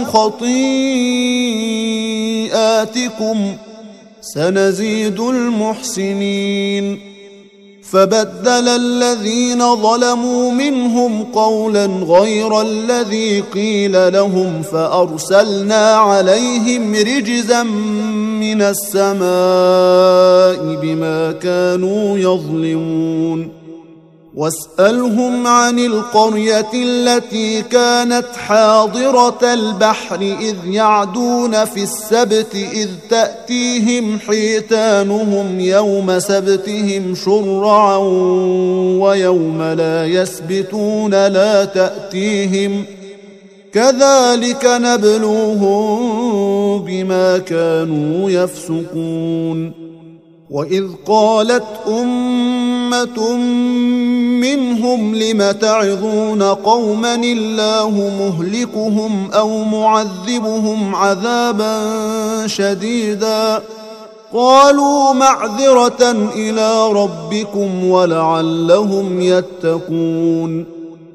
خطيئاتكم سنزيد المحسنين فبدل الذين ظلموا منهم قولا غير الذي قيل لهم فأرسلنا عليهم رجزا من السماء بما كانوا يظلمون واسألهم عن القرية التي كانت حاضرة البحر إذ يعدون في السبت إذ تأتيهم حيتانهم يوم سبتهم شرعا ويوم لا يسبتون لا تأتيهم كذلك نبلوهم بما كانوا يفسقون وإذ قالت أمة منهم لم تعظون قوما الله مهلكهم أو معذبهم عذابا شديدا قالوا معذرة إلى ربكم ولعلهم يتقون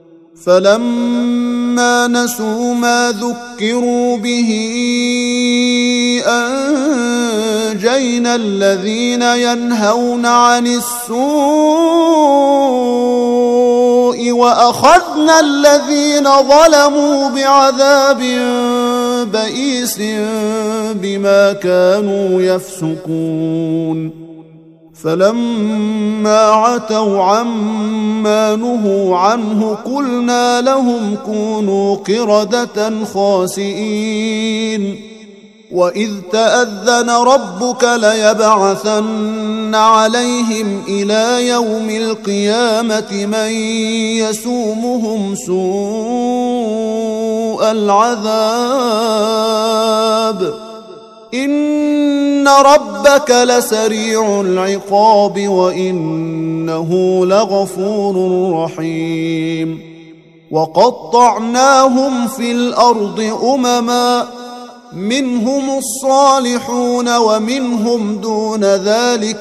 فلما نسوا ما ذكروا به أنجينا الذين ينهون عن السوء وأخذنا الذين ظلموا بعذاب بئيس بما كانوا يفسقون فلما عتوا عما نهوا عنه قلنا لهم كونوا قردة خاسئين وإذ تأذن ربك ليبعثن عليهم إلى يوم القيامة من يسومهم سوء العذاب إن ربك لسريع العقاب وإنه لغفور رحيم وقطعناهم في الأرض أمما منهم الصالحون ومنهم دون ذلك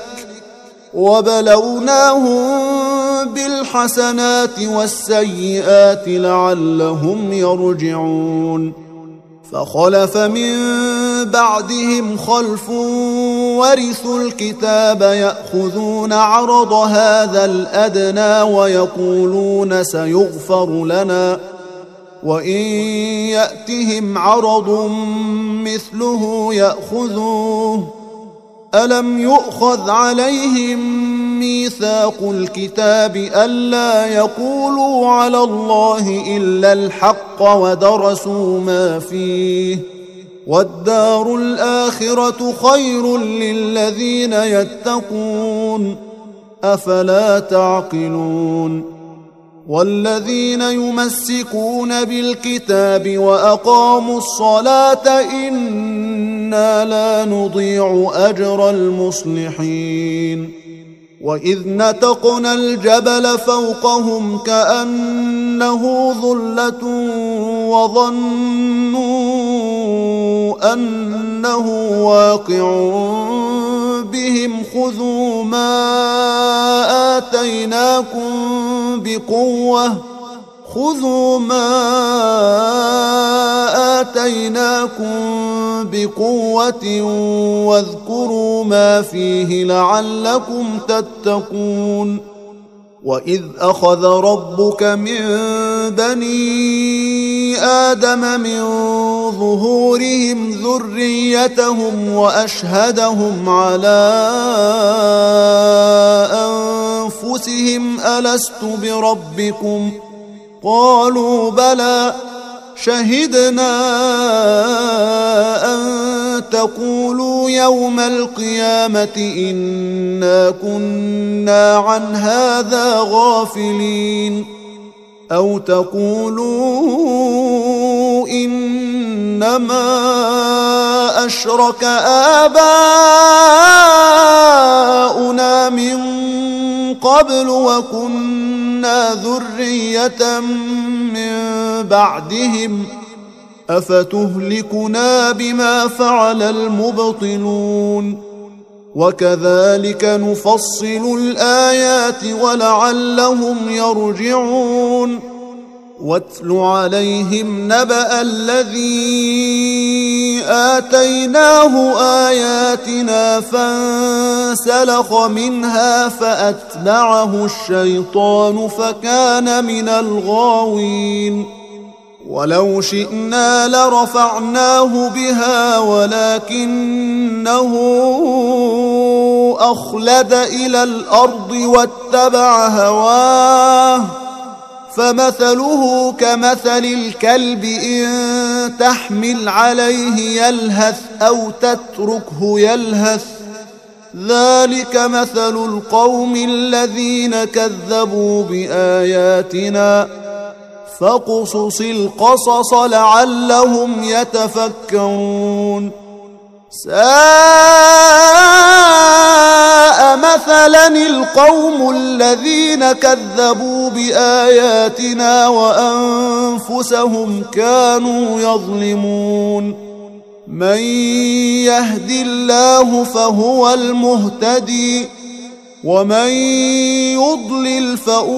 وبلوناهم بالحسنات والسيئات لعلهم يرجعون فخلف من بعدهم خلف ورثوا الكتاب يأخذون عرض هذا الأدنى ويقولون سيغفر لنا وإن يأتهم عرض مثله يأخذوه ألم يؤخذ عليهم ميثاق الكتاب ألا يقولوا على الله إلا الحق ودرسوا ما فيه والدار الآخرة خير للذين يتقون أفلا تعقلون والذين يمسكون بالكتاب وأقاموا الصلاة إنا لا نضيع أجر المصلحين وإذ نتقنا الجبل فوقهم كأنه ظلة وظنوا أنه واقع بهم خذوا ما آتيناكم بقوة واذكروا ما فيه لعلكم تتقون وإذ أخذ ربك من بني آدم من ظهورهم ذريتهم وأشهدهم على أنفسهم ألست بربكم؟ قالوا بلى شهدنا أن تقولوا يوم القيامة إنا كنا عن هذا غافلين أو تقولوا إنما أشرك آباؤنا من قبل وكنا ذرية من بعدهم أفتهلكنا بما فعل المبطلون وكذلك نفصل الآيات ولعلهم يرجعون واتل عليهم نبأ الذي آتيناه آياتنا فانسلخ منها فأتبعه الشيطان فكان من الغاوين ولو شئنا لرفعناه بها ولكنه أخلد إلى الأرض واتبع هواه فمثله كمثل الكلب إن تحمل عليه يلهث أو تتركه يلهث ذلك مثل القوم الذين كذبوا بآياتنا فاقصص القصص لعلهم يتفكرون ساء مثلا القوم الذين كذبوا بآياتنا وأنفسهم كانوا يظلمون من يهد الله فهو المهتدي ومن يضلل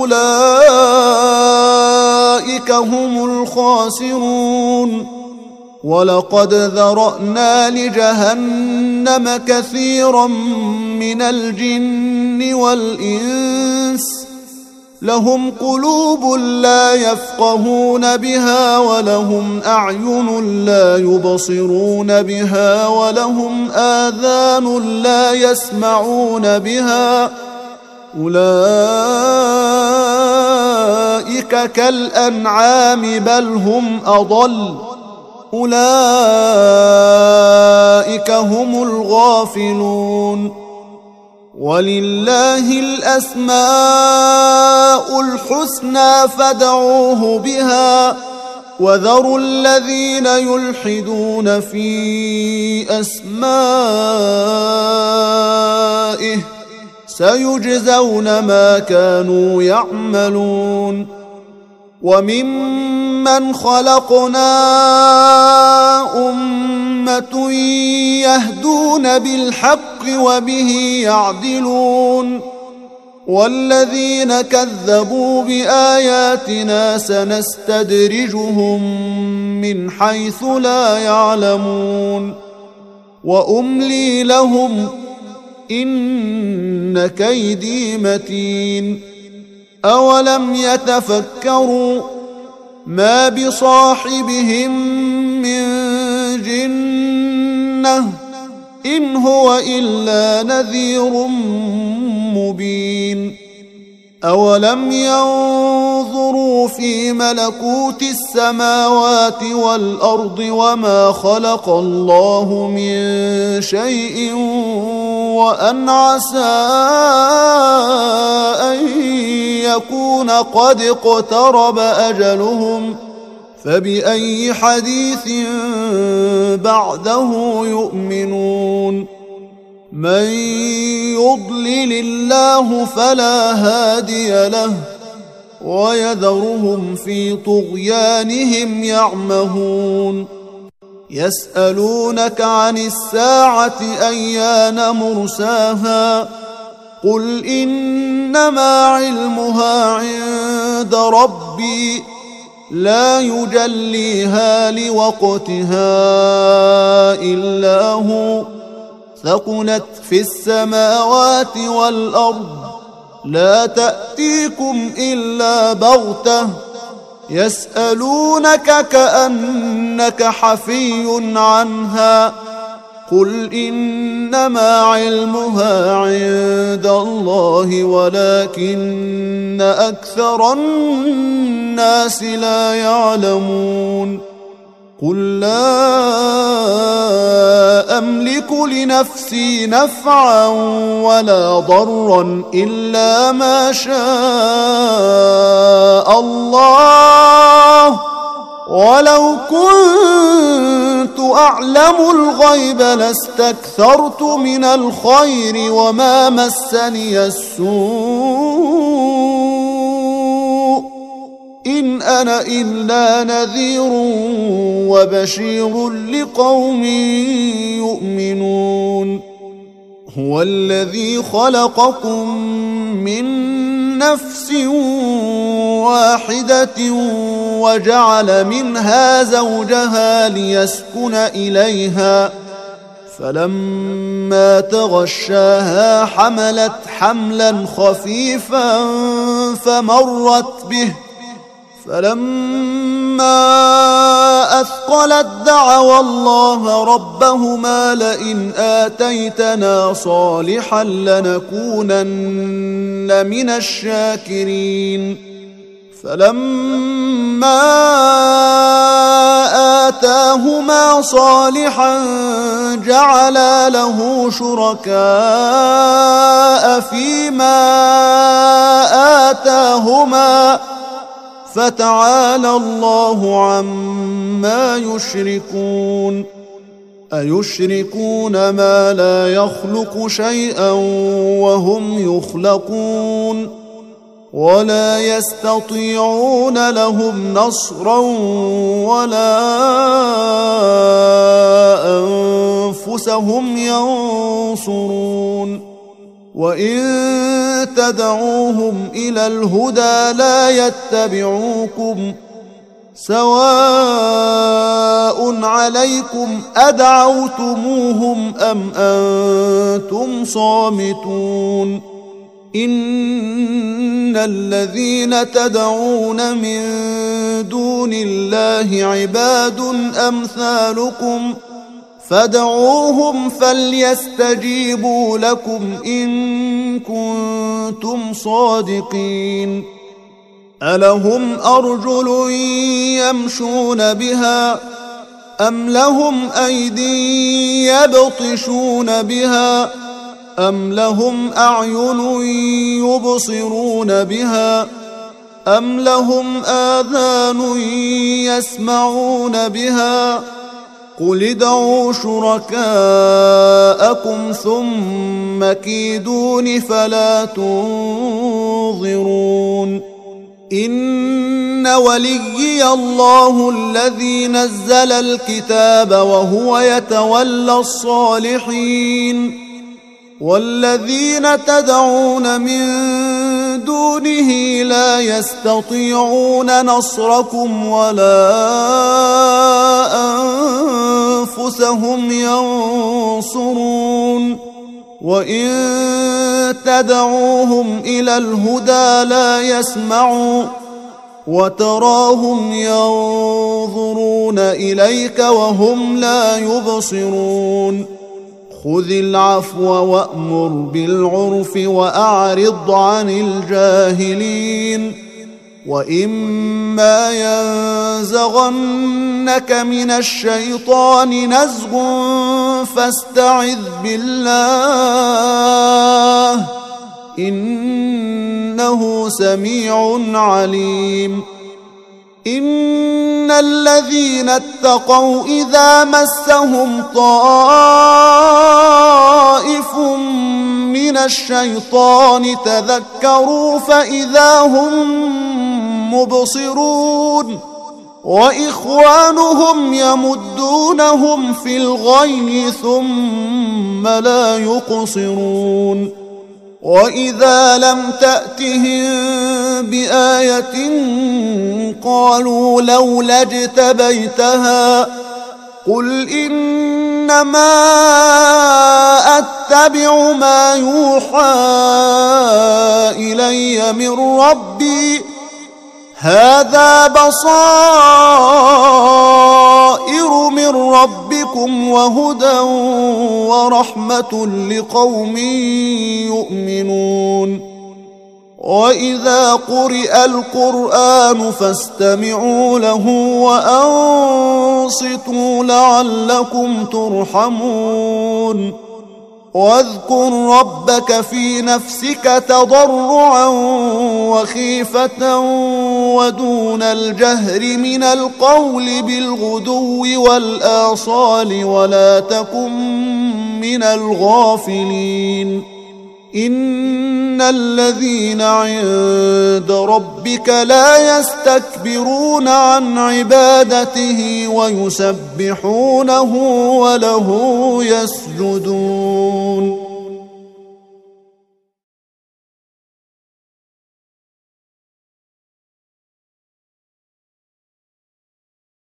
فأولئك هم الخاسرون ولقد ذرأنا لجهنم كثيرا من الجن والإنس لهم قلوب لا يفقهون بها ولهم أعين لا يبصرون بها ولهم آذان لا يسمعون بها أولئك كالأنعام بل هم أضل أولئك هم الغافلون ولله الأسماء الحسنى فادعوه بها وذروا الذين يلحدون في أسمائه سيجزون ما كانوا يعملون وممن خلقنا أمة يهدون بالحق وبه يعدلون والذين كذبوا بآياتنا سنستدرجهم من حيث لا يعلمون وأملي لهم إن كيدي متين أولم يتفكروا ما بصاحبهم من جنة إن هو إلا نذير مبين أولم ينظروا في ملكوت السماوات والأرض وما خلق الله من شيء وأن عسى أن يكون قد اقترب أجلهم فبأي حديث بعده يؤمنون من يضلل الله فلا هادي له ويذرهم في طغيانهم يعمهون يسألونك عن الساعة أيان مرساها قل إنما علمها عند ربي لا يجليها لوقتها إلا هو ثقلت في السماوات والأرض لا تأتيكم إلا بغتة يسألونك كأنك حفي عنها قل إنما علمها عند الله ولكن أكثر الناس لا يعلمون قل لا أملك لنفسي نفعا ولا ضرا إلا ما شاء الله ولو كنت أعلم الغيب لاستكثرت من الخير وما مسني السوء إن أنا إلا نذير وبشير لقوم يؤمنون هو الذي خلقكم من نفس واحدة وجعل منها زوجها ليسكن إليها فلما تغشاها حملت حملا خفيفا فمرت به فلما أثقلت دعوا الله ربهما لئن آتيتنا صالحا لنكونن من الشاكرين فلما آتاهما صالحا جعلا له شركاء فيما آتاهما فتعالى الله عما يشركون أيشركون ما لا يخلق شيئا وهم يخلقون ولا يستطيعون لهم نصرا ولا أنفسهم ينصرون وإن تدعوهم إلى الهدى لا يتبعوكم سواء عليكم أدعوتموهم أم أنتم صامتون إن الذين تدعون من دون الله عباد أمثالكم فادعوهم فليستجيبوا لكم إن كنتم صادقين ألهم أرجل يمشون بها أم لهم أيدي يبطشون بها أم لهم أعين يبصرون بها أم لهم آذان يسمعون بها قل ادعوا شركاءكم ثم كيدون فلا تنظرون إن وليي الله الذي نزل الكتاب وهو يتولى الصالحين والذين تدعون من دونه لا يستطيعون نصركم ولا أنفسهم ينصرون وإن تدعوهم إلى الهدى لا يسمعوا وتراهم ينظرون إليك وهم لا يبصرون خذ العفو وأمر بالعرف وأعرض عن الجاهلين وإما ينزغنك من الشيطان نزغ فاستعذ بالله إنه سميع عليم إن الذين اتقوا إذا مسهم طائف من الشيطان تذكروا فإذا هم مبصرون وإخوانهم يمدونهم في الغي ثم لا يقصرون وإذا لم تأتهم بآية قالوا لولا اجتبيتها قل إنما أتبع ما يوحى إلي من ربي هذا بصائر من ربكم وهدى ورحمة لقوم يؤمنون وإذا قرئ القرآن فاستمعوا له وأنصتوا لعلكم ترحمون واذكر ربك في نفسك تضرعا وخيفة ودون الجهر من القول بالغدو والآصال ولا تكن من الغافلين إن الذين عند ربك لا يستكبرون عن عبادته ويسبحونه وله يسجدون